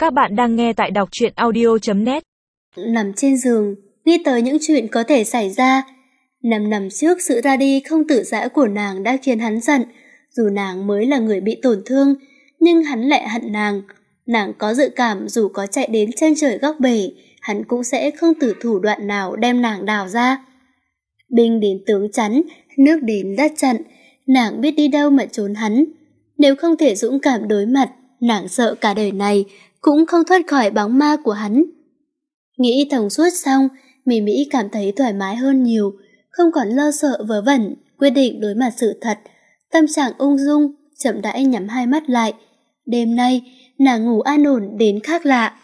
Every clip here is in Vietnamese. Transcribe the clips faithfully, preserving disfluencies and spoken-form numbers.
Các bạn đang nghe tại đọc truyện audio chấm net. Nằm trên giường, nghĩ tới những chuyện có thể xảy ra. Năm năm trước sự ra đi không tự giã của nàng đã khiến hắn giận. Dù nàng mới là người bị tổn thương, nhưng hắn lại hận nàng. Nàng có dự cảm dù có chạy đến chân trời góc bể, hắn cũng sẽ không từ thủ đoạn nào đem nàng đào ra. Binh đến tướng chắn, nước đến đất chặn, nàng biết đi đâu mà trốn hắn. Nếu không thể dũng cảm đối mặt, nàng sợ cả đời này cũng không thoát khỏi bóng ma của hắn. Nghĩ thông suốt xong, Mỹ Mỹ cảm thấy thoải mái hơn nhiều, không còn lo sợ vớ vẩn, quyết định đối mặt sự thật. Tâm trạng ung dung, chậm rãi nhắm hai mắt lại. Đêm nay, nàng ngủ an ổn đến khác lạ.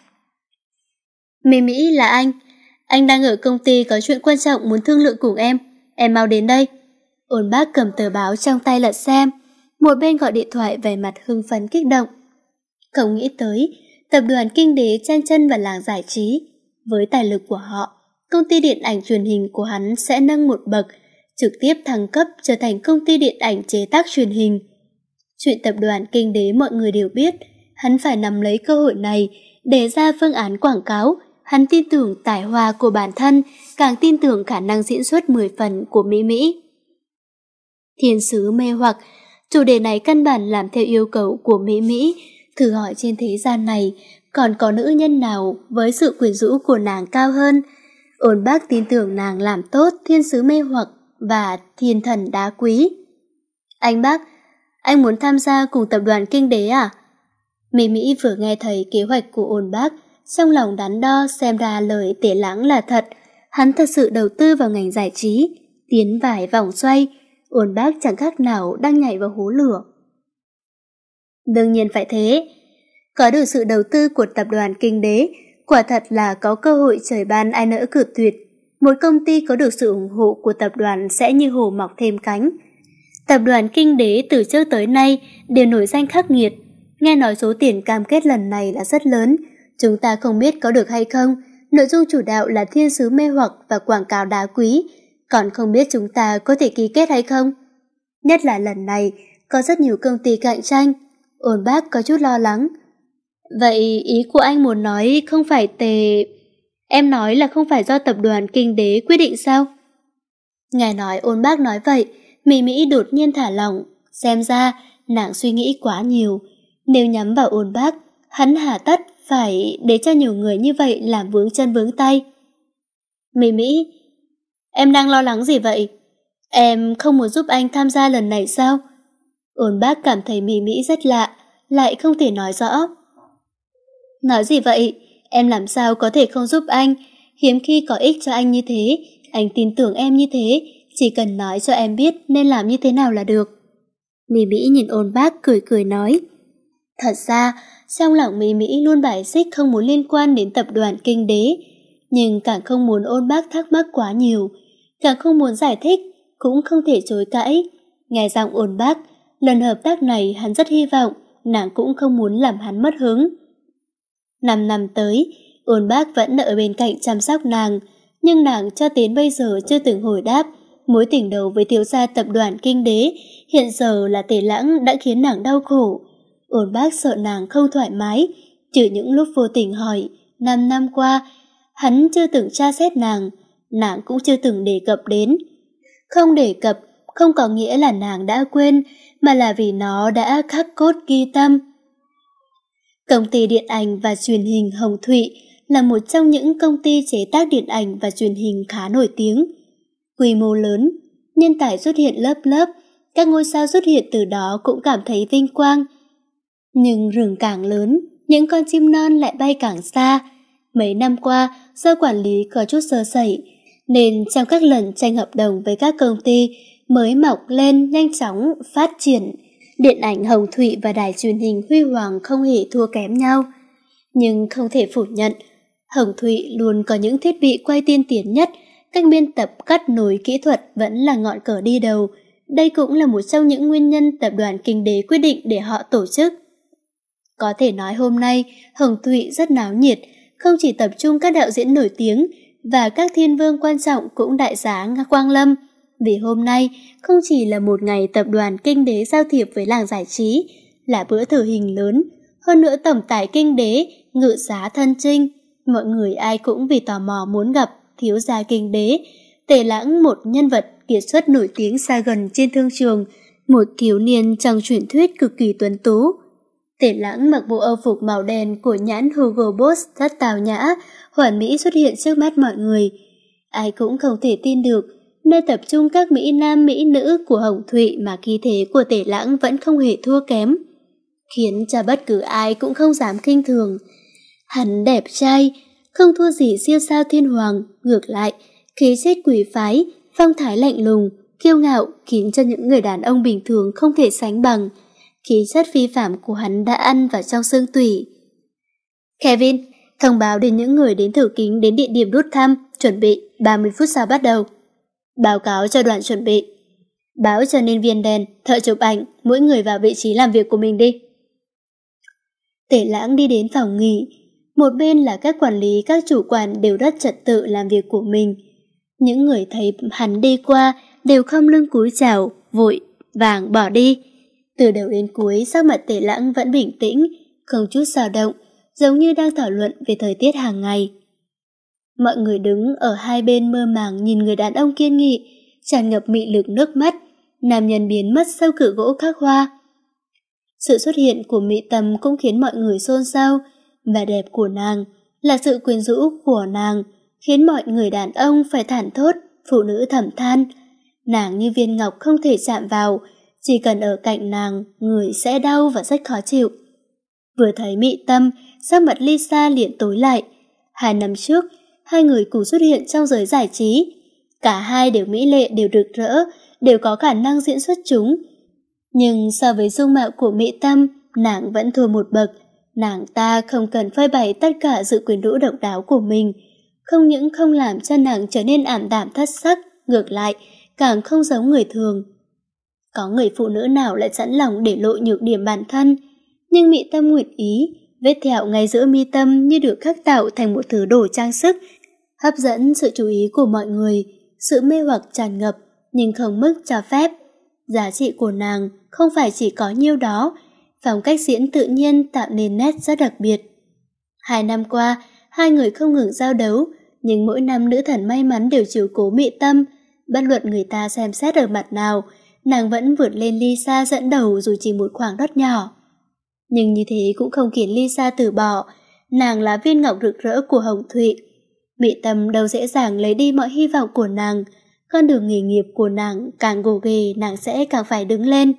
Mỹ Mỹ, là anh. Anh đang ở công ty có chuyện quan trọng muốn thương lượng cùng em. Em mau đến đây. Ôn Bác cầm tờ báo trong tay lật xem, một bên gọi điện thoại vẻ mặt hưng phấn kích động. Không nghĩ tới, tập đoàn Kinh Đế chen chân vào làng giải trí. Với tài lực của họ, công ty điện ảnh truyền hình của hắn sẽ nâng một bậc, trực tiếp thăng cấp trở thành công ty điện ảnh chế tác truyền hình. Chuyện tập đoàn Kinh Đế mọi người đều biết, hắn phải nắm lấy cơ hội này để ra phương án quảng cáo. Hắn tin tưởng tài hoa của bản thân, càng tin tưởng khả năng diễn xuất mười phần của Mỹ Mỹ. Thiên sứ mê hoặc, chủ đề này căn bản làm theo yêu cầu của Mỹ Mỹ. Thử hỏi trên thế gian này còn có nữ nhân nào với sự quyến rũ của nàng cao hơn. Ôn Bác tin tưởng nàng làm tốt thiên sứ mê hoặc và thiên thần đá quý. Anh Bác, anh muốn tham gia cùng tập đoàn Kinh Đế à? Mỹ Mỹ vừa nghe thấy kế hoạch của Ôn Bác, trong lòng đắn đo, xem ra lời Tể Lãng là thật. Hắn thật sự đầu tư vào ngành giải trí, tiến vài vòng xoay. Ôn Bác chẳng khác nào đang nhảy vào hố lửa. Đương nhiên phải thế. Có được sự đầu tư của tập đoàn Kinh Đế, quả thật là có cơ hội trời ban ai nỡ cự tuyệt. Một công ty có được sự ủng hộ của tập đoàn sẽ như hổ mọc thêm cánh. Tập đoàn Kinh Đế từ trước tới nay đều nổi danh khắc nghiệt. Nghe nói số tiền cam kết lần này là rất lớn. Chúng ta không biết có được hay không. Nội dung chủ đạo là thiên sứ mê hoặc và quảng cáo đá quý. Còn không biết chúng ta có thể ký kết hay không. Nhất là lần này có rất nhiều công ty cạnh tranh. Ôn Bác có chút lo lắng. Vậy ý của anh muốn nói không phải tề... Em nói là không phải do tập đoàn Kinh Đế quyết định sao? Nghe nói Ôn Bác nói vậy, Mỹ Mỹ đột nhiên thả lỏng. Xem ra nàng suy nghĩ quá nhiều. Nếu nhắm vào Ôn Bác, hắn hà tất phải để cho nhiều người như vậy làm vướng chân vướng tay. Mỹ Mỹ, em đang lo lắng gì vậy? Em không muốn giúp anh tham gia lần này sao? Ôn Bác cảm thấy Mỹ Mỹ rất lạ, lại không thể nói rõ. Nói gì vậy? Em làm sao có thể không giúp anh? Hiếm khi có ích cho anh như thế. Anh tin tưởng em như thế. Chỉ cần nói cho em biết nên làm như thế nào là được. Mỹ Mỹ nhìn Ôn Bác cười cười nói. Thật ra, trong lòng Mỹ Mỹ luôn bài xích không muốn liên quan đến tập đoàn Kinh Đế. Nhưng càng không muốn Ôn Bác thắc mắc quá nhiều. Càng không muốn giải thích, cũng không thể chối cãi. Nghe giọng Ôn Bác, lần hợp tác này hắn rất hy vọng, nàng cũng không muốn làm hắn mất hứng. Năm năm tới, Ôn Bác vẫn ở bên cạnh chăm sóc nàng, nhưng nàng cho đến bây giờ chưa từng hồi đáp. Mối tình đầu với thiếu gia tập đoàn Kinh Đế hiện giờ là Tề Lãng đã khiến nàng đau khổ. Ôn Bác sợ nàng không thoải mái, trừ những lúc vô tình hỏi, năm năm qua, hắn chưa từng tra xét nàng, nàng cũng chưa từng đề cập đến. Không đề cập không có nghĩa là nàng đã quên, mà là vì nó đã khắc cốt ghi tâm. Công ty điện ảnh và truyền hình Hồng Thụy là một trong những công ty chế tác điện ảnh và truyền hình khá nổi tiếng. Quy mô lớn, nhân tài xuất hiện lớp lớp, các ngôi sao xuất hiện từ đó cũng cảm thấy vinh quang. Nhưng rừng càng lớn, những con chim non lại bay càng xa. Mấy năm qua, do quản lý có chút sơ sẩy, nên trong các lần tranh hợp đồng với các công ty mới mọc lên nhanh chóng phát triển. Điện ảnh Hồng Thụy và đài truyền hình Huy Hoàng không hề thua kém nhau. Nhưng không thể phủ nhận, Hồng Thụy luôn có những thiết bị quay tiên tiến nhất, cách biên tập cắt nối kỹ thuật vẫn là ngọn cờ đi đầu. Đây cũng là một trong những nguyên nhân tập đoàn Kinh Đế quyết định để họ tổ chức. Có thể nói hôm nay, Hồng Thụy rất náo nhiệt, không chỉ tập trung các đạo diễn nổi tiếng và các thiên vương quan trọng cũng đại giá quang lâm. Vì hôm nay không chỉ là một ngày tập đoàn Kinh Đế giao thiệp với làng giải trí, là bữa thử hình lớn. Hơn nữa tổng tài Kinh Đế ngự giá thân trinh. Mọi người ai cũng vì tò mò muốn gặp thiếu gia kinh đế. Tề Lãng, một nhân vật kiệt xuất nổi tiếng xa gần trên thương trường, một thiếu niên trong truyền thuyết cực kỳ tuấn tú. Tề Lãng mặc bộ âu phục màu đen của nhãn Hugo Boss rất tào nhã, hoàn mỹ xuất hiện trước mắt mọi người. Ai cũng không thể tin được, nơi tập trung các mỹ nam mỹ nữ của Hồng Thụy mà khí thế của Tề Lãng vẫn không hề thua kém, khiến cho bất cứ ai cũng không dám khinh thường. Hắn đẹp trai, không thua gì siêu sao thiên hoàng, ngược lại, khí chất quý phái, phong thái lạnh lùng, kiêu ngạo khiến cho những người đàn ông bình thường không thể sánh bằng. Khí chất phi phạm của hắn đã ăn vào trong xương tủy. Kevin, thông báo đến những người đến thử kính đến địa điểm rút thăm, chuẩn bị, ba mươi phút sau bắt đầu. Báo cáo cho đoàn chuẩn bị. Báo cho nhân viên đèn, thợ chụp ảnh, mỗi người vào vị trí làm việc của mình đi. Tề Lãng đi đến phòng nghỉ. Một bên là các quản lý, các chủ quản đều rất trật tự làm việc của mình. Những người thấy hắn đi qua đều khom lưng cúi chào, vội vàng bỏ đi. Từ đầu đến cuối, sắc mặt Tề Lãng vẫn bình tĩnh, không chút dao động, giống như đang thảo luận về thời tiết hàng ngày. Mọi người đứng ở hai bên mơ màng nhìn người đàn ông kiên nghị, tràn ngập mị lực nước mắt, nam nhân biến mất sau cửa gỗ khắc hoa. Sự xuất hiện của Mỹ Tâm cũng khiến mọi người xôn xao. Vẻ đẹp của nàng là sự quyến rũ của nàng, khiến mọi người đàn ông phải thản thốt, phụ nữ thầm than. Nàng như viên ngọc không thể chạm vào, chỉ cần ở cạnh nàng, người sẽ đau và rất khó chịu. Vừa thấy Mỹ Tâm, sắc mặt Lisa liền tối lại. Hai năm trước, hai người cùng xuất hiện trong giới giải trí. Cả hai đều mỹ lệ, đều rực rỡ, đều có khả năng diễn xuất chúng. Nhưng so với dung mạo của Mỹ Tâm, nàng vẫn thua một bậc. Nàng ta không cần phơi bày tất cả sự quyến rũ độc đáo của mình, không những không làm cho nàng trở nên ảm đạm thất sắc, ngược lại, càng không giống người thường. Có người phụ nữ nào lại sẵn lòng để lộ nhược điểm bản thân, nhưng Mỹ Tâm nguyện ý, vết thẹo ngay giữa mi tâm như được khắc tạo thành một thứ đồ trang sức, hấp dẫn sự chú ý của mọi người, sự mê hoặc tràn ngập, nhưng không mức cho phép. Giá trị của nàng không phải chỉ có nhiêu đó, phong cách diễn tự nhiên tạo nên nét rất đặc biệt. Hai năm qua, hai người không ngừng giao đấu, nhưng mỗi năm nữ thần may mắn đều chiếu cố Mỹ Tâm. Bất luận người ta xem xét ở mặt nào, nàng vẫn vượt lên Lisa dẫn đầu dù chỉ một khoảng đất nhỏ. Nhưng như thế cũng không khiến Lisa từ bỏ, nàng là viên ngọc rực rỡ của Hồng Thụy. Mỹ Tâm đâu dễ dàng lấy đi mọi hy vọng của nàng, con đường nghề nghiệp của nàng càng gồ ghề, nàng sẽ càng phải đứng lên.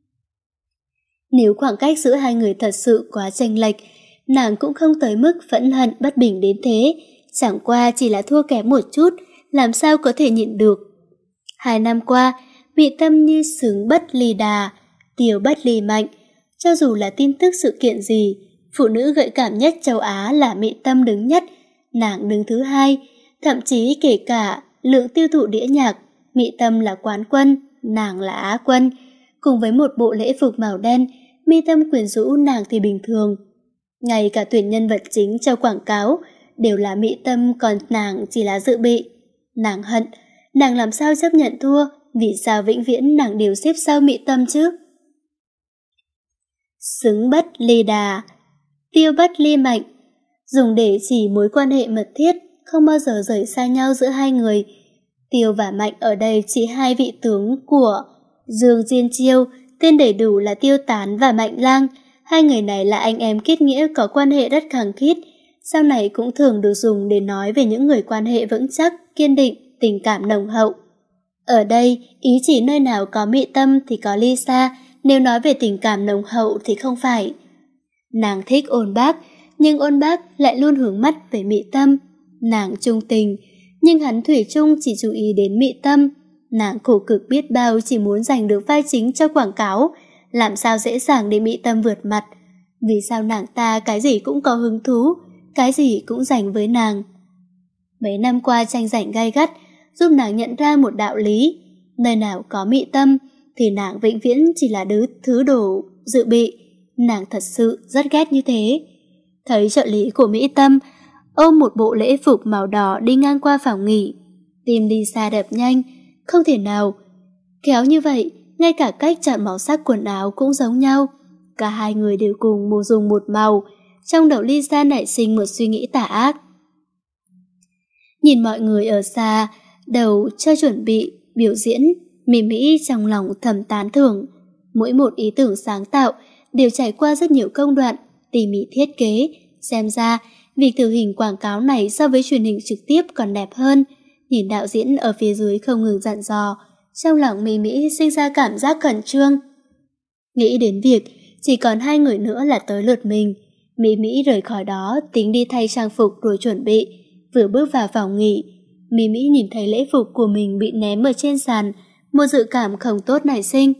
Nếu khoảng cách giữa hai người thật sự quá chênh lệch, nàng cũng không tới mức phẫn hận bất bình đến thế, chẳng qua chỉ là thua kém một chút, làm sao có thể nhịn được. Hai năm qua, Mỹ Tâm như sướng bất ly đà, tiêu bất ly mạnh. Cho dù là tin tức sự kiện gì, phụ nữ gợi cảm nhất châu Á là Mỹ Tâm đứng nhất, nàng đứng thứ hai, thậm chí kể cả lượng tiêu thụ đĩa nhạc, Mỹ Tâm là quán quân, nàng là á quân. Cùng với một bộ lễ phục màu đen, Mỹ Tâm quyến rũ, nàng thì bình thường. Ngay cả tuyển nhân vật chính cho quảng cáo đều là Mỹ Tâm, còn nàng chỉ là dự bị. Nàng hận, nàng làm sao chấp nhận thua, vì sao vĩnh viễn nàng đều xếp sau Mỹ Tâm chứ? Xứng bất ly đà, tiêu bất ly mạnh, dùng để chỉ mối quan hệ mật thiết, không bao giờ rời xa nhau giữa hai người. Tiêu và Mạnh ở đây chỉ hai vị tướng của Dương Diên Chiêu, tên đầy đủ là Tiêu Tán và Mạnh Lang. Hai người này là anh em kết nghĩa, có quan hệ rất khăng khít, sau này cũng thường được dùng để nói về những người quan hệ vững chắc, kiên định, tình cảm nồng hậu. Ở đây, ý chỉ nơi nào có Mỹ Tâm thì có Lisa, nếu nói về tình cảm nồng hậu thì không phải. Nàng thích Ôn Bác, nhưng Ôn Bác lại luôn hướng mắt về Mỹ Tâm. Nàng trung tình, nhưng hắn thủy chung chỉ chú ý đến Mỹ Tâm. Nàng khổ cực biết bao chỉ muốn giành được vai chính cho quảng cáo, làm sao dễ dàng để Mỹ Tâm vượt mặt. Vì sao nàng ta cái gì cũng có hứng thú, cái gì cũng dành với nàng. Mấy năm qua tranh giành gay gắt, giúp nàng nhận ra một đạo lý, nơi nào có Mỹ Tâm thì nàng vĩnh viễn chỉ là đứa thứ đồ dự bị. Nàng thật sự rất ghét như thế. Thấy trợ lý của Mỹ Tâm ôm một bộ lễ phục màu đỏ đi ngang qua phòng nghỉ, tim Lisa đập nhanh, không thể nào. Kéo như vậy, ngay cả cách chọn màu sắc quần áo cũng giống nhau. Cả hai người đều cùng mua dùng một màu, trong đầu Lisa nảy sinh một suy nghĩ tà ác. Nhìn mọi người ở xa, đầu cho chuẩn bị biểu diễn, Mỹ Mỹ trong lòng thầm tán thưởng. Mỗi một ý tưởng sáng tạo đều trải qua rất nhiều công đoạn, tỉ mỉ thiết kế. Xem ra, việc thử hình quảng cáo này so với truyền hình trực tiếp còn đẹp hơn. Nhìn đạo diễn ở phía dưới không ngừng dặn dò, trong lòng Mỹ Mỹ sinh ra cảm giác khẩn trương. Nghĩ đến việc chỉ còn hai người nữa là tới lượt mình, Mỹ Mỹ rời khỏi đó tính đi thay trang phục rồi chuẩn bị. Vừa bước vào phòng nghỉ, Mỹ Mỹ nhìn thấy lễ phục của mình bị ném ở trên sàn, một dự cảm không tốt nảy sinh.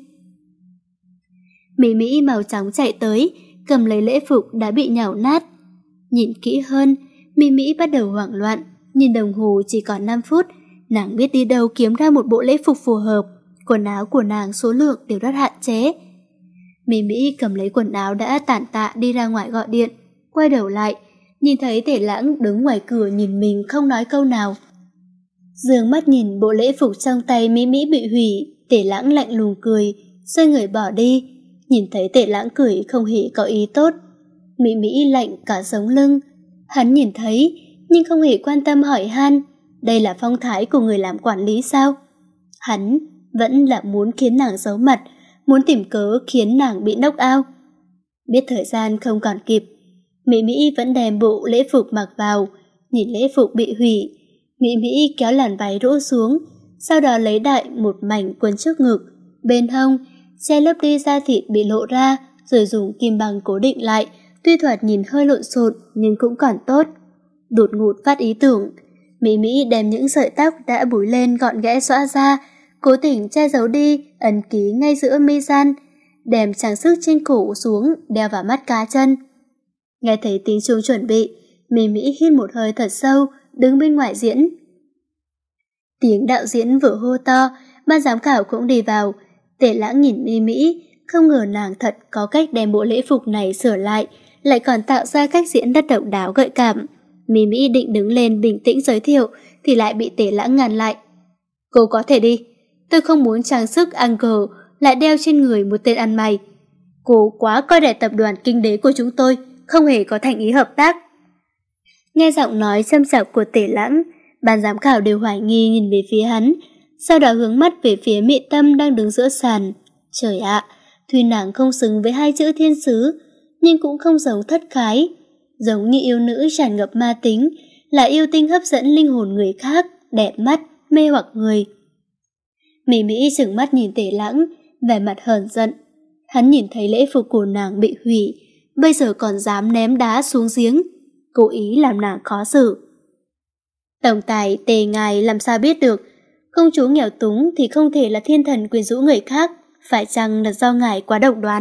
Mỹ Mỹ mau chóng chạy tới, cầm lấy lễ phục đã bị nhàu nát. Nhìn kỹ hơn, Mỹ Mỹ bắt đầu hoảng loạn, nhìn đồng hồ chỉ còn năm phút, nàng biết đi đâu kiếm ra một bộ lễ phục phù hợp, quần áo của nàng số lượng đều rất hạn chế. Mỹ Mỹ cầm lấy quần áo đã tản tạ đi ra ngoài gọi điện, quay đầu lại, nhìn thấy Tề Lãng đứng ngoài cửa nhìn mình không nói câu nào. Dương mắt nhìn bộ lễ phục trong tay Mỹ Mỹ bị hủy, Tề Lãng lạnh lùng cười, xoay người bỏ đi. Nhìn thấy Tề Lãng cười không hề có ý tốt, Mỹ Mỹ lạnh cả sống lưng. Hắn nhìn thấy nhưng không hề quan tâm hỏi han, đây là phong thái của người làm quản lý sao? Hắn vẫn là muốn khiến nàng giấu mặt, muốn tìm cớ khiến nàng bị knock out. Biết thời gian không còn kịp, Mỹ Mỹ vẫn đem bộ lễ phục mặc vào. Nhìn lễ phục bị hủy, Mỹ Mỹ kéo làn váy rũ xuống, sau đó lấy đại một mảnh quấn trước ngực, bên hông che lớp đi da thịt bị lộ ra, rồi dùng kim bằng cố định lại. Tuy thoạt nhìn hơi lộn xộn nhưng cũng còn tốt. Đột ngột phát ý tưởng, Mỹ Mỹ đem những sợi tóc đã búi lên gọn ghẽ xõa ra, cố tình che giấu đi ấn ký ngay giữa mi gian, đem trang sức trên cổ xuống đeo vào mắt cá chân. Nghe thấy tiếng chuông chuẩn bị, Mỹ Mỹ hít một hơi thật sâu, đứng bên ngoài diễn. Tiếng đạo diễn vừa hô to, ban giám khảo cũng đi vào. Tề Lãng nhìn Mỹ Mỹ, không ngờ nàng thật có cách đem bộ lễ phục này sửa lại, lại còn tạo ra cách diễn rất độc đáo gợi cảm. Mỹ Mỹ định đứng lên bình tĩnh giới thiệu thì lại bị Tề Lãng ngăn lại. Cô có thể đi, tôi không muốn trang sức Angel lại đeo trên người một tên ăn mày. Cô quá coi rẻ tập đoàn kinh đế của chúng tôi, không hề có thành ý hợp tác. Nghe giọng nói châm chọc của Tề Lãng, ban giám khảo đều hoài nghi nhìn về phía hắn, sau đó hướng mắt về phía Mị Tâm đang đứng giữa sàn. Trời ạ, tuy nàng không xứng với hai chữ thiên sứ, nhưng cũng không giống thất khái, giống như yêu nữ tràn ngập ma tính, là yêu tinh hấp dẫn linh hồn người khác, đẹp mắt, mê hoặc người. Mỹ Mỹ trừng mắt nhìn Tề Lãng, vẻ mặt hờn giận. Hắn nhìn thấy lễ phục của nàng bị hủy, bây giờ còn dám ném đá xuống giếng, cố ý làm nàng khó xử. Tổng tài Tề ngài làm sao biết được, công chúa nghèo túng thì không thể là thiên thần quyến rũ người khác, phải chăng là do ngài quá độc đoán?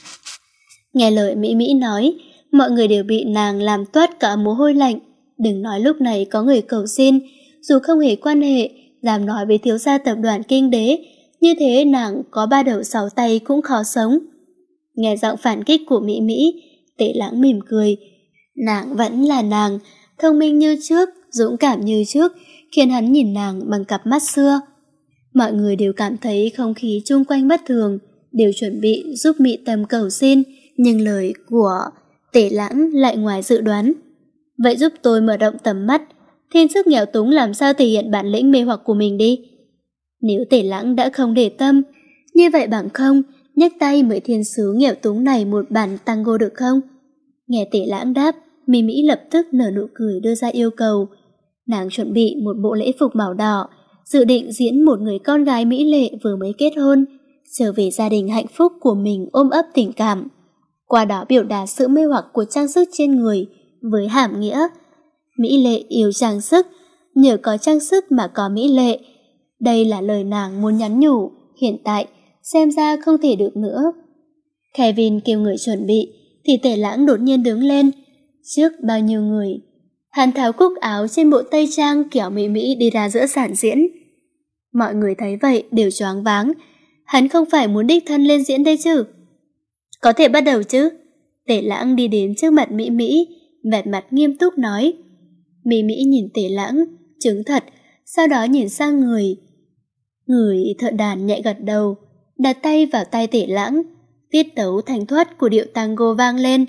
Nghe lời Mỹ Mỹ nói, mọi người đều bị nàng làm toát cả mồ hôi lạnh. Đừng nói lúc này có người cầu xin, dù không hề quan hệ, dám nói với thiếu gia tập đoàn kinh đế, như thế nàng có ba đầu sáu tay cũng khó sống. Nghe giọng phản kích của Mỹ Mỹ, Tề Lãng mỉm cười. Nàng vẫn là nàng, thông minh như trước, dũng cảm như trước, khiến hắn nhìn nàng bằng cặp mắt xưa. Mọi người đều cảm thấy không khí chung quanh bất thường, đều chuẩn bị giúp Mị Tâm cầu xin, nhưng lời của Tề Lãng lại ngoài dự đoán. Vậy giúp tôi mở rộng tầm mắt, thiên sức nghèo túng làm sao thể hiện bản lĩnh mê hoặc của mình đi. Nếu Tề Lãng đã không để tâm, như vậy bằng không, nhấc tay mời thiên sứ nghèo túng này một bản tango được không? Nghe Tề Lãng đáp, Mỹ Mỹ lập tức nở nụ cười đưa ra yêu cầu. Nàng chuẩn bị một bộ lễ phục màu đỏ, dự định diễn một người con gái mỹ lệ vừa mới kết hôn, trở về gia đình hạnh phúc của mình ôm ấp tình cảm. Qua đó biểu đạt sự mê hoặc của trang sức trên người với hàm nghĩa. Mỹ lệ yêu trang sức, nhờ có trang sức mà có mỹ lệ. Đây là lời nàng muốn nhắn nhủ, hiện tại xem ra không thể được nữa. Kevin kêu người chuẩn bị, thì Tề Lãng đột nhiên đứng lên. Trước bao nhiêu người, hắn tháo cúc áo trên bộ tây trang kéo Mỹ Mỹ đi ra giữa sàn diễn. Mọi người thấy vậy đều choáng váng. Hắn không phải muốn đích thân lên diễn đây chứ? Có thể bắt đầu chứ? Tề Lãng đi đến trước mặt Mỹ Mỹ, vẻ mặt nghiêm túc nói. Mỹ Mỹ nhìn Tề Lãng, chứng thật, sau đó nhìn sang người. Người thợ đàn nhẹ gật đầu, đặt tay vào tay Tề Lãng. Tiết tấu thanh thoát của điệu tango vang lên.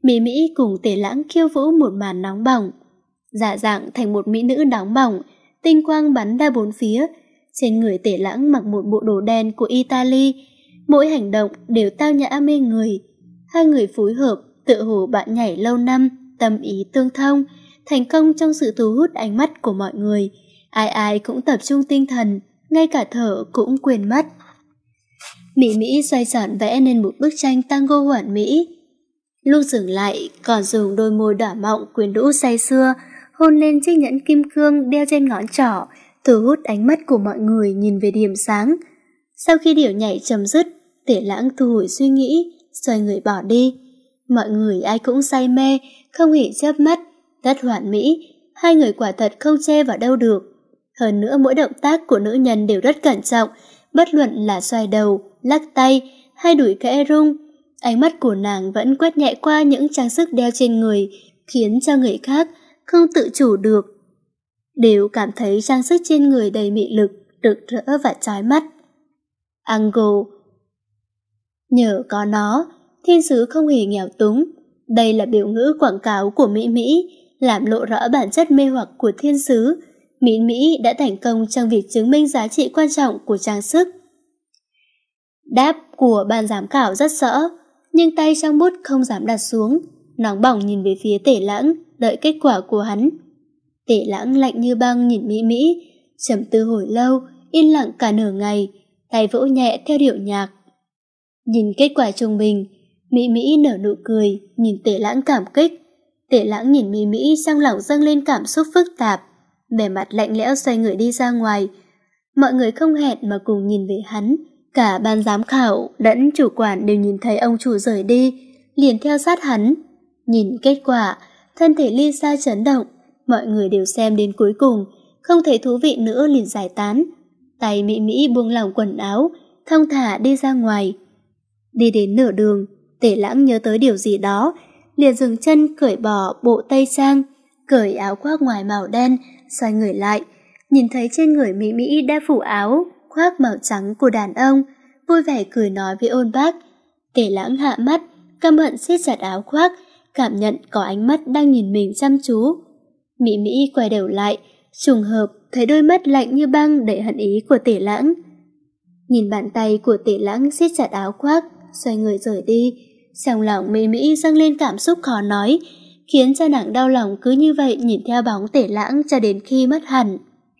Mỹ Mỹ cùng Tề Lãng khiêu vũ một màn nóng bỏng, giả dạng thành một mỹ nữ nóng bỏng, tinh quang bắn ra bốn phía. Trên người Tề Lãng mặc một bộ đồ đen của Italy, mỗi hành động đều tao nhã mê người. Hai người phối hợp tựa hồ bạn nhảy lâu năm, tâm ý tương thông, thành công trong sự thu hút ánh mắt của mọi người. Ai ai cũng tập trung tinh thần, ngay cả thở cũng quên mất. Mỹ Mỹ xoay tròn vẽ nên một bức tranh tango hoàn mỹ. Lúc dừng lại còn dùng đôi môi đỏ mọng quyến rũ say sưa hôn lên chiếc nhẫn kim cương đeo trên ngón trỏ, thu hút ánh mắt của mọi người nhìn về điểm sáng. Sau khi điệu nhảy chấm dứt, Tề Lãng thu hồi suy nghĩ, xoay người bỏ đi. Mọi người ai cũng say mê, không hề chớp mắt, rất hoàn mỹ. Hai người quả thật không chê vào đâu được. Hơn nữa mỗi động tác của nữ nhân đều rất cẩn trọng, bất luận là xoay đầu, lắc tay hay đùi kẽ rung. Ánh mắt của nàng vẫn quét nhẹ qua những trang sức đeo trên người, khiến cho người khác không tự chủ được đều cảm thấy trang sức trên người đầy mị lực, rực rỡ và chói mắt. Angle. Nhờ có nó, thiên sứ không hề nghèo túng. Đây là biểu ngữ quảng cáo của Mỹ Mỹ, làm lộ rõ bản chất mê hoặc của thiên sứ. Mỹ Mỹ đã thành công trong việc chứng minh giá trị quan trọng của trang sức. Đáp của ban giám khảo rất rõ, nhưng tay trong bút không dám đặt xuống, nóng bỏng nhìn về phía Tề Lãng, đợi kết quả của hắn. Tề Lãng lạnh như băng nhìn Mỹ Mỹ, trầm tư hồi lâu, yên lặng cả nửa ngày, tay vỗ nhẹ theo điệu nhạc. Nhìn kết quả trung bình, Mỹ Mỹ nở nụ cười, nhìn Tề Lãng cảm kích. Tề Lãng nhìn Mỹ Mỹ trong lòng dâng lên cảm xúc phức tạp, vẻ mặt lạnh lẽo xoay người đi ra ngoài. Mọi người không hẹn mà cùng nhìn về hắn, cả ban giám khảo lẫn chủ quản đều nhìn thấy ông chủ rời đi, liền theo sát hắn. Nhìn kết quả, thân thể Lisa chấn động, mọi người đều xem đến cuối cùng, không thấy thú vị nữa liền giải tán. Tay Mỹ Mỹ buông lỏng quần áo, thong thả đi ra ngoài. Đi đến nửa đường, Tề Lãng nhớ tới điều gì đó, liền dừng chân cởi bỏ bộ tây trang, cởi áo khoác ngoài màu đen, xoay người lại, nhìn thấy trên người Mỹ Mỹ đã phủ áo khoác màu trắng của đàn ông, vui vẻ cười nói với Ôn Bác. Tề Lãng hạ mắt, căm hận siết chặt áo khoác, cảm nhận có ánh mắt đang nhìn mình chăm chú. Mỹ Mỹ quay đầu lại, trùng hợp thấy đôi mắt lạnh như băng đầy hận ý của Tề Lãng. Nhìn bàn tay của Tề Lãng siết chặt áo khoác, xoay người rời đi, trong lòng Mỹ Mỹ dâng lên cảm xúc khó nói, khiến cho nàng đau lòng cứ như vậy nhìn theo bóng Tề Lãng cho đến khi mất hẳn.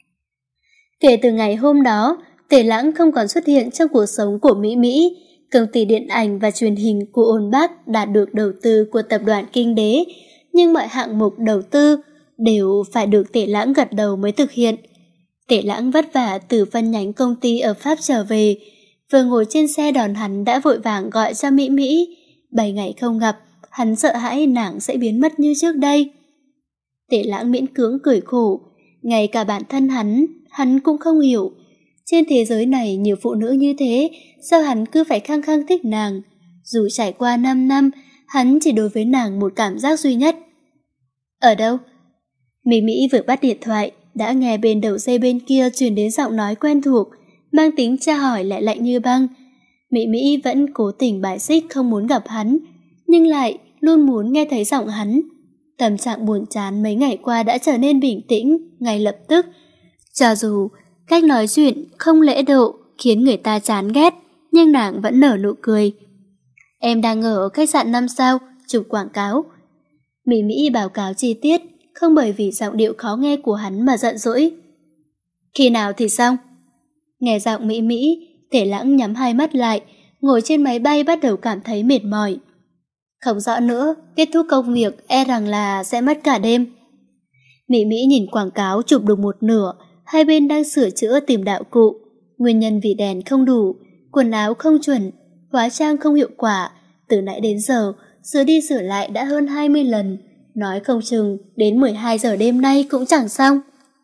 Kể từ ngày hôm đó, Tề Lãng không còn xuất hiện trong cuộc sống của Mỹ Mỹ. Công ty điện ảnh và truyền hình của Ôn Bác đạt được đầu tư của tập đoàn Kinh Đế, nhưng mọi hạng mục đầu tư đều phải được Tề Lãng gật đầu mới thực hiện. Tề Lãng vất vả từ phân nhánh công ty ở Pháp trở về, vừa ngồi trên xe đón hắn đã vội vàng gọi cho Mỹ Mỹ. Bảy ngày không gặp, hắn sợ hãi nàng sẽ biến mất như trước đây. Tề Lãng miễn cưỡng cười khổ, ngay cả bản thân hắn, hắn cũng không hiểu. Trên thế giới này nhiều phụ nữ như thế, sao hắn cứ phải khăng khăng thích nàng? Dù trải qua năm năm, hắn chỉ đối với nàng một cảm giác duy nhất. Ở đâu? Mỹ Mỹ vừa bắt điện thoại, đã nghe bên đầu dây bên kia truyền đến giọng nói quen thuộc, mang tính tra hỏi lại lạnh như băng. Mỹ Mỹ vẫn cố tình bài xích không muốn gặp hắn, nhưng lại luôn muốn nghe thấy giọng hắn. Tâm trạng buồn chán mấy ngày qua đã trở nên bình tĩnh ngay lập tức. Cho dù cách nói chuyện không lễ độ khiến người ta chán ghét, nhưng nàng vẫn nở nụ cười. Em đang ở khách sạn năm sao, chụp quảng cáo. Mỹ Mỹ báo cáo chi tiết, không bởi vì giọng điệu khó nghe của hắn mà giận dỗi. Khi nào thì xong? Nghe giọng Mỹ Mỹ, Tề Lãng nhắm hai mắt lại, ngồi trên máy bay bắt đầu cảm thấy mệt mỏi. Không rõ nữa, kết thúc công việc e rằng là sẽ mất cả đêm. Mỹ Mỹ nhìn quảng cáo chụp được một nửa, hai bên đang sửa chữa tìm đạo cụ. Nguyên nhân vì đèn không đủ, quần áo không chuẩn, hóa trang không hiệu quả. Từ nãy đến giờ, sửa đi sửa lại đã hơn hai mươi lần. Nói không chừng, đến mười hai giờ đêm nay cũng chẳng xong.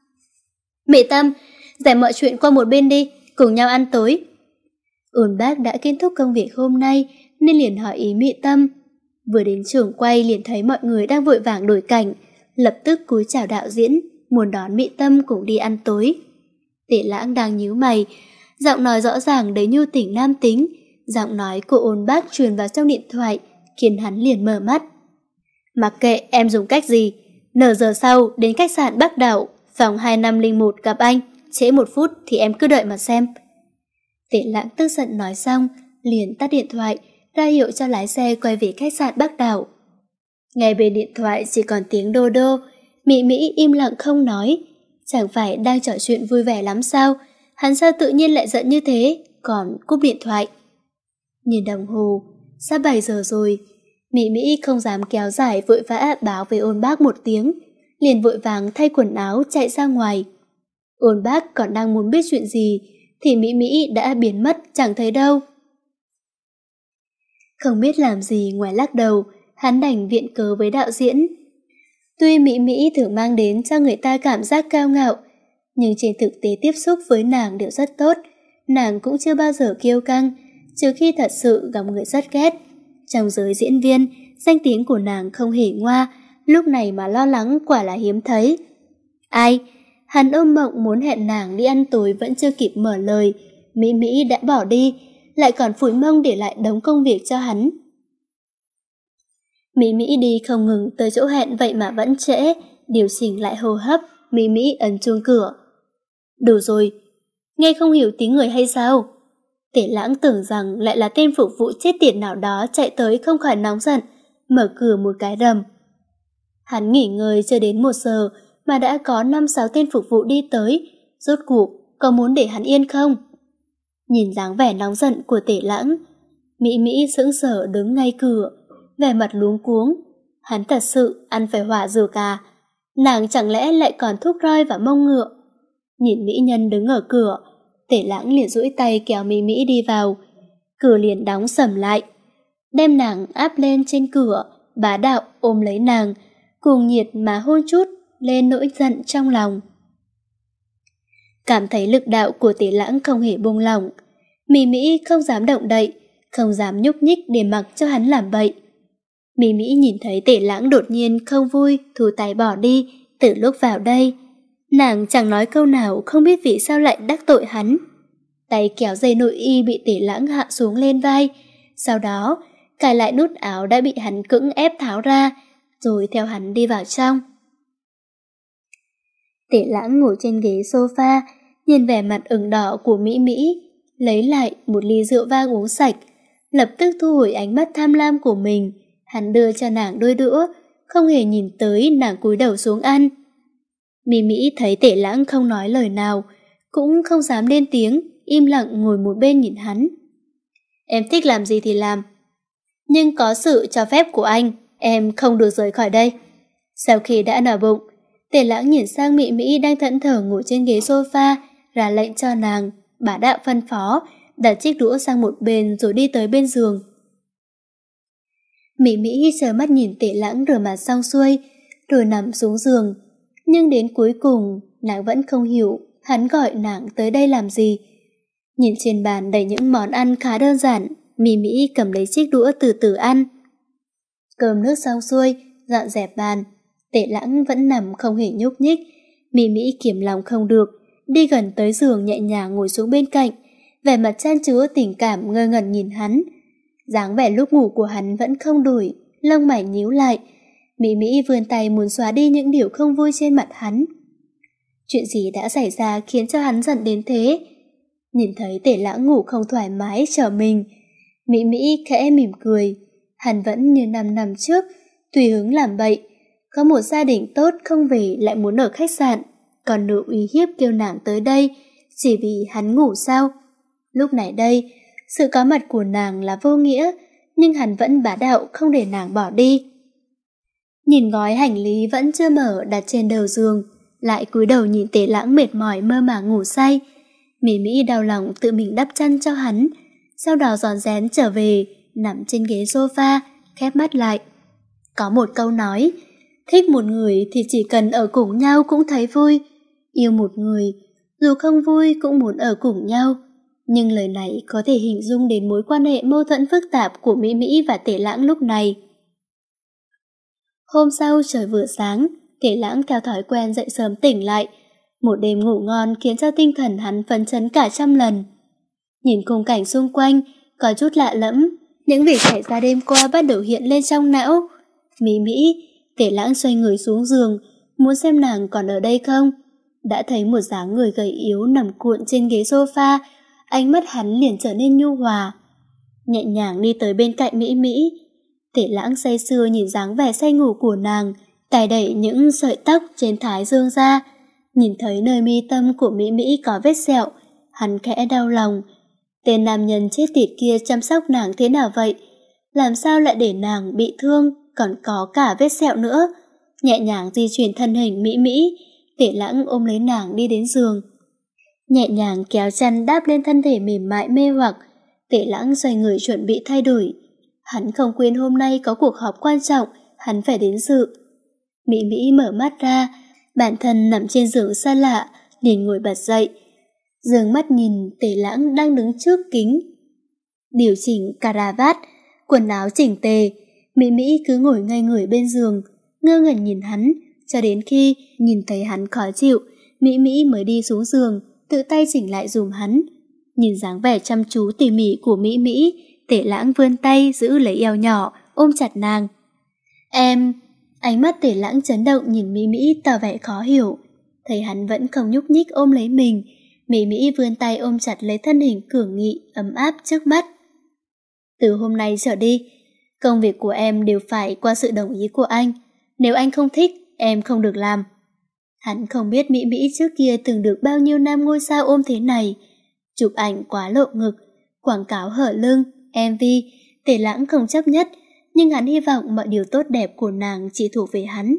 Mẹ Tâm, giải mọi chuyện qua một bên đi, cùng nhau ăn tối. Ôn Bác đã kết thúc công việc hôm nay, nên liền hỏi ý Mị Tâm. Vừa đến trường quay liền thấy mọi người đang vội vàng đổi cảnh, lập tức cúi chào đạo diễn, muốn đón Mị Tâm cùng đi ăn tối. Tề Lãng đang nhíu mày, giọng nói rõ ràng đầy nhu tình nam tính, giọng nói của Ôn Bác truyền vào trong điện thoại, khiến hắn liền mở mắt. Mặc kệ em dùng cách gì, nửa giờ sau đến khách sạn Bắc Đảo, phòng hai năm không một gặp anh, trễ một phút thì em cứ đợi mà xem. Tề Lãng tức giận nói xong, liền tắt điện thoại, ra hiệu cho lái xe quay về khách sạn Bắc Đảo. Nghe bên điện thoại chỉ còn tiếng đô đô, Mị Mỹ im lặng không nói. Chẳng phải đang trò chuyện vui vẻ lắm sao? Hắn sao tự nhiên lại giận như thế, còn cúp điện thoại. Nhìn đồng hồ, sắp bảy giờ rồi. Mị Mỹ không dám kéo dài, vội vã báo với Ôn Bác một tiếng, liền vội vàng thay quần áo chạy ra ngoài. Ôn Bác còn đang muốn biết chuyện gì thì Mỹ Mỹ đã biến mất chẳng thấy đâu. Không biết làm gì ngoài lắc đầu, hắn đành viện cớ với đạo diễn. Tuy Mỹ Mỹ thường mang đến cho người ta cảm giác cao ngạo, nhưng trên thực tế tiếp xúc với nàng đều rất tốt. Nàng cũng chưa bao giờ kiêu căng, trừ khi thật sự gặp người rất ghét. Trong giới diễn viên, danh tiếng của nàng không hề ngoa, lúc này mà lo lắng quả là hiếm thấy. Ai? Hắn ôm mộng muốn hẹn nàng đi ăn tối vẫn chưa kịp mở lời, Mỹ Mỹ đã bỏ đi, lại còn phủi mông để lại đống công việc cho hắn. Mỹ Mỹ đi không ngừng tới chỗ hẹn vậy mà vẫn trễ, điều chỉnh lại hô hấp, Mỹ Mỹ ấn chuông cửa. Đủ rồi, nghe không hiểu tiếng người hay sao? Tề Lãng tưởng rằng lại là tên phục vụ chết tiệt nào đó chạy tới không khỏi nóng giận, mở cửa một cái rầm. Hắn nghỉ ngơi chưa đến một giờ mà đã có năm sáu tên phục vụ đi tới, rốt cuộc có muốn để hắn yên không? Nhìn dáng vẻ nóng giận của Tề Lãng, Mỹ Mỹ sững sờ đứng ngay cửa, vẻ mặt luống cuống. Hắn thật sự ăn phải hỏa dược à? Nàng chẳng lẽ lại còn thúc roi và mông ngựa? Nhìn mỹ nhân đứng ở cửa, Tề Lãng liền duỗi tay kéo Mỹ Mỹ đi vào. Cửa liền đóng sầm lại, đem nàng áp lên trên cửa, bá đạo ôm lấy nàng, cuồng nhiệt mà hôn chút lên nỗi giận trong lòng. Cảm thấy lực đạo của Tề Lãng không hề buông lỏng, Mỹ Mỹ không dám động đậy, không dám nhúc nhích để mặc cho hắn làm bậy. Mỹ Mỹ nhìn thấy Tề Lãng đột nhiên không vui, thu tay bỏ đi. Từ lúc vào đây, nàng chẳng nói câu nào, không biết vì sao lại đắc tội hắn. Tay kéo dây nội y bị Tề Lãng hạ xuống lên vai, sau đó cài lại nút áo đã bị hắn cưỡng ép tháo ra, rồi theo hắn đi vào trong. Tề Lãng ngồi trên ghế sofa, nhìn vẻ mặt ửng đỏ của Mỹ Mỹ, lấy lại một ly rượu vang uống sạch, lập tức thu hồi ánh mắt tham lam của mình. Hắn đưa cho nàng đôi đũa, không hề nhìn tới, nàng cúi đầu xuống ăn. Mỹ Mỹ thấy Tề Lãng không nói lời nào, cũng không dám lên tiếng, im lặng ngồi một bên nhìn hắn. Em thích làm gì thì làm, nhưng có sự cho phép của anh, em không được rời khỏi đây. Sau khi đã no bụng, Tề Lãng nhìn sang Mỹ Mỹ đang thẫn thờ ngồi trên ghế sofa, ra lệnh cho nàng, bá đạo phân phó, đặt chiếc đũa sang một bên rồi đi tới bên giường. Mỹ Mỹ chờ mắt nhìn Tề Lãng rửa mặt xong xuôi, rồi nằm xuống giường. Nhưng đến cuối cùng, nàng vẫn không hiểu hắn gọi nàng tới đây làm gì. Nhìn trên bàn đầy những món ăn khá đơn giản, Mỹ Mỹ cầm lấy chiếc đũa từ từ ăn. Cơm nước xong xuôi, dọn dẹp bàn, Tề Lãng vẫn nằm không hề nhúc nhích. Mỹ Mỹ kiềm lòng không được, đi gần tới giường nhẹ nhàng ngồi xuống bên cạnh, vẻ mặt chan chứa tình cảm ngơ ngẩn nhìn hắn. Dáng vẻ lúc ngủ của hắn vẫn không đổi, lông mày nhíu lại. Mỹ Mỹ vươn tay muốn xóa đi những điều không vui trên mặt hắn. Chuyện gì đã xảy ra khiến cho hắn giận đến thế? Nhìn thấy Tề Lãng ngủ không thoải mái trở mình, Mỹ Mỹ khẽ mỉm cười. Hắn vẫn như năm năm trước, tùy hứng làm bậy. Có một gia đình tốt không về lại muốn ở khách sạn, còn nữ uy hiếp kêu nàng tới đây chỉ vì hắn ngủ sao? Lúc này đây, sự có mặt của nàng là vô nghĩa, nhưng hắn vẫn bá đạo không để nàng bỏ đi. Nhìn gói hành lý vẫn chưa mở đặt trên đầu giường, lại cúi đầu nhìn Tề Lãng mệt mỏi mơ màng ngủ say. Mỹ Mỹ đau lòng tự mình đắp chăn cho hắn, sau đó rón rén trở về, nằm trên ghế sofa, khép mắt lại. Có một câu nói, thích một người thì chỉ cần ở cùng nhau cũng thấy vui, yêu một người, dù không vui cũng muốn ở cùng nhau. Nhưng lời này có thể hình dung đến mối quan hệ mâu thuẫn phức tạp của Mỹ Mỹ và Tề Lãng lúc này. Hôm sau trời vừa sáng, Tề Lãng theo thói quen dậy sớm tỉnh lại. Một đêm ngủ ngon khiến cho tinh thần hắn phấn chấn cả trăm lần. Nhìn khung cảnh xung quanh, có chút lạ lẫm, những việc xảy ra đêm qua bắt đầu hiện lên trong não. Mỹ Mỹ, Tề Lãng xoay người xuống giường, muốn xem nàng còn ở đây không. Đã thấy một dáng người gầy yếu nằm cuộn trên ghế sofa, ánh mắt hắn liền trở nên nhu hòa. Nhẹ nhàng đi tới bên cạnh Mỹ Mỹ. Tề Lãng say sưa nhìn dáng vẻ say ngủ của nàng, cài đẩy những sợi tóc trên thái dương ra. Nhìn thấy nơi mi tâm của Mỹ Mỹ có vết sẹo, hắn khẽ đau lòng. Tên nam nhân chết tiệt kia chăm sóc nàng thế nào vậy? Làm sao lại để nàng bị thương, còn có cả vết sẹo nữa? Nhẹ nhàng di chuyển thân hình Mỹ Mỹ, Tề Lãng ôm lấy nàng đi đến giường. Nhẹ nhàng kéo chăn đáp lên thân thể mềm mại mê hoặc, Tề Lãng xoay người chuẩn bị thay đổi. Hắn không quên hôm nay có cuộc họp quan trọng, hắn phải đến dự. Mỹ Mỹ mở mắt ra, bản thân nằm trên giường xa lạ, liền ngồi bật dậy. Dương mắt nhìn Tề Lãng đang đứng trước kính. Điều chỉnh caravat, quần áo chỉnh tề, Mỹ Mỹ cứ ngồi ngay người bên giường, ngơ ngẩn nhìn hắn, cho đến khi nhìn thấy hắn khó chịu, Mỹ Mỹ mới đi xuống giường, tự tay chỉnh lại dùm hắn. Nhìn dáng vẻ chăm chú tỉ mỉ của Mỹ Mỹ, Tề Lãng vươn tay giữ lấy eo nhỏ, ôm chặt nàng. Em... Ánh mắt Tề Lãng chấn động nhìn Mỹ Mỹ tỏ vẻ khó hiểu. Thấy hắn vẫn không nhúc nhích ôm lấy mình, Mỹ Mỹ vươn tay ôm chặt lấy thân hình cường nghị, ấm áp trước mắt. Từ hôm nay trở đi, công việc của em đều phải qua sự đồng ý của anh. Nếu anh không thích, em không được làm. Hắn không biết Mỹ Mỹ trước kia từng được bao nhiêu nam ngôi sao ôm thế này. Chụp ảnh quá lộ ngực, quảng cáo hở lưng, em vê, Tề Lãng không chấp nhất, nhưng hắn hy vọng mọi điều tốt đẹp của nàng chỉ thuộc về hắn.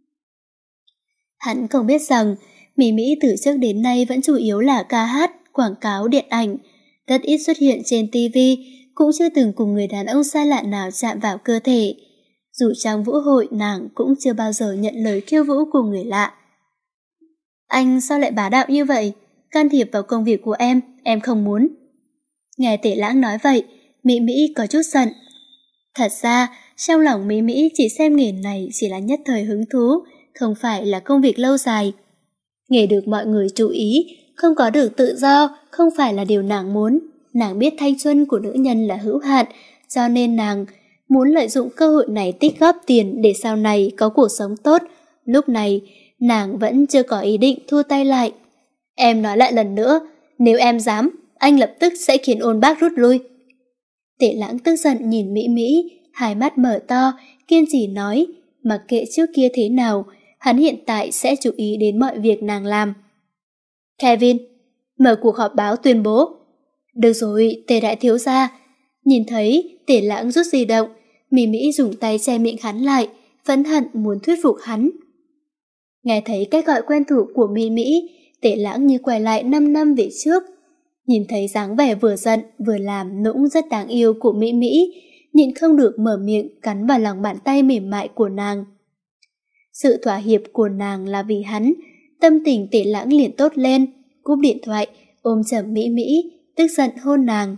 Hắn không biết rằng Mỹ Mỹ từ trước đến nay vẫn chủ yếu là ca hát, quảng cáo, điện ảnh, rất ít xuất hiện trên ti vi, cũng chưa từng cùng người đàn ông xa lạ nào chạm vào cơ thể. Dù trong vũ hội nàng cũng chưa bao giờ nhận lời khiêu vũ của người lạ. Anh sao lại bá đạo như vậy? Can thiệp vào công việc của em, em không muốn. Nghe Tề Lãng nói vậy, Mỹ Mỹ có chút giận. Thật ra, trong lòng Mỹ Mỹ chỉ xem nghề này chỉ là nhất thời hứng thú, không phải là công việc lâu dài. Nghề được mọi người chú ý, không có được tự do, không phải là điều nàng muốn. Nàng biết thanh xuân của nữ nhân là hữu hạn, cho nên nàng muốn lợi dụng cơ hội này tích góp tiền để sau này có cuộc sống tốt. Lúc này, nàng vẫn chưa có ý định thua tay lại. Em nói lại lần nữa, nếu em dám, anh lập tức sẽ khiến ôn bác rút lui. Tề Lãng tức giận nhìn Mỹ Mỹ, hai mắt mở to, kiên trì nói, mặc kệ trước kia thế nào, hắn hiện tại sẽ chú ý đến mọi việc nàng làm. Kevin, mở cuộc họp báo tuyên bố. Được rồi, Tề đại thiếu gia. Nhìn thấy Tề Lãng rút di động, Mỹ Mỹ dùng tay che miệng hắn lại, phẫn hận muốn thuyết phục hắn. Nghe thấy cách gọi quen thuộc của Mỹ Mỹ, Tề Lãng như quay lại năm năm về trước. Nhìn thấy dáng vẻ vừa giận vừa làm nũng rất đáng yêu của Mỹ Mỹ, nhịn không được mở miệng cắn vào lòng bàn tay mềm mại của nàng. Sự thỏa hiệp của nàng là vì hắn, tâm tình Tề Lãng liền tốt lên, cúp điện thoại, ôm chầm Mỹ Mỹ, tức giận hôn nàng.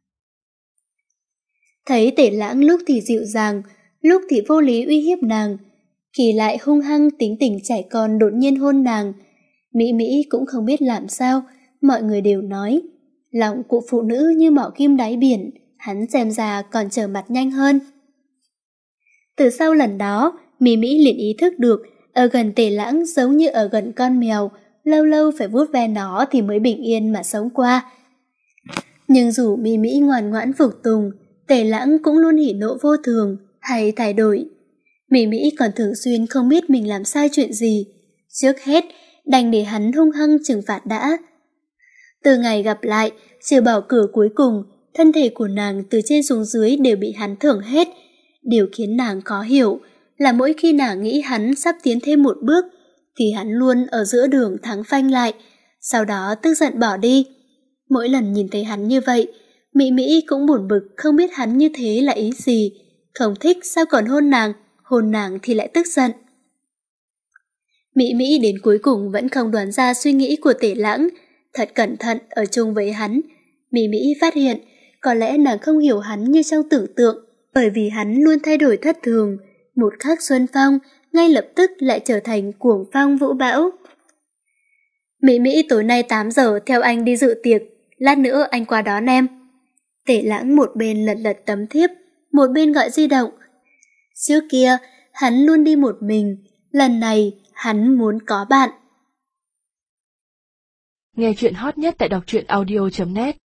Thấy Tề Lãng lúc thì dịu dàng, lúc thì vô lý uy hiếp nàng, khi lại hung hăng tính tình trẻ con đột nhiên hôn nàng, Mỹ Mỹ cũng không biết làm sao. Mọi người đều nói, lòng của phụ nữ như mỏ kim đáy biển, hắn xem ra còn trở mặt nhanh hơn. Từ sau lần đó, Mỹ Mỹ liền ý thức được, ở gần Tề Lãng giống như ở gần con mèo, lâu lâu phải vuốt ve nó thì mới bình yên mà sống qua. Nhưng dù Mỹ Mỹ ngoan ngoãn phục tùng, Tề Lãng cũng luôn hỉ nộ vô thường, hay thay đổi. Mỹ Mỹ còn thường xuyên không biết mình làm sai chuyện gì. Trước hết, đành để hắn hung hăng trừng phạt đã. Từ ngày gặp lại, trừ bỏ cửa cuối cùng, thân thể của nàng từ trên xuống dưới đều bị hắn thưởng hết. Điều khiến nàng khó hiểu là mỗi khi nàng nghĩ hắn sắp tiến thêm một bước, thì hắn luôn ở giữa đường thắng phanh lại, sau đó tức giận bỏ đi. Mỗi lần nhìn thấy hắn như vậy, Mỹ Mỹ cũng buồn bực không biết hắn như thế là ý gì. Không thích sao còn hôn nàng, hôn nàng thì lại tức giận. Mỹ Mỹ đến cuối cùng vẫn không đoán ra suy nghĩ của Tề Lãng. Thật cẩn thận ở chung với hắn, Mỹ Mỹ phát hiện có lẽ nàng không hiểu hắn như trong tưởng tượng, bởi vì hắn luôn thay đổi thất thường. Một khắc xuân phong, ngay lập tức lại trở thành cuồng phong vũ bão. Mỹ Mỹ tối nay tám giờ theo anh đi dự tiệc, lát nữa anh qua đón em. Tề Lãng một bên lật lật tấm thiếp, một bên gọi di động. Trước kia, hắn luôn đi một mình, lần này hắn muốn có bạn. Nghe chuyện hot nhất tại đọc truyện audio chấm net.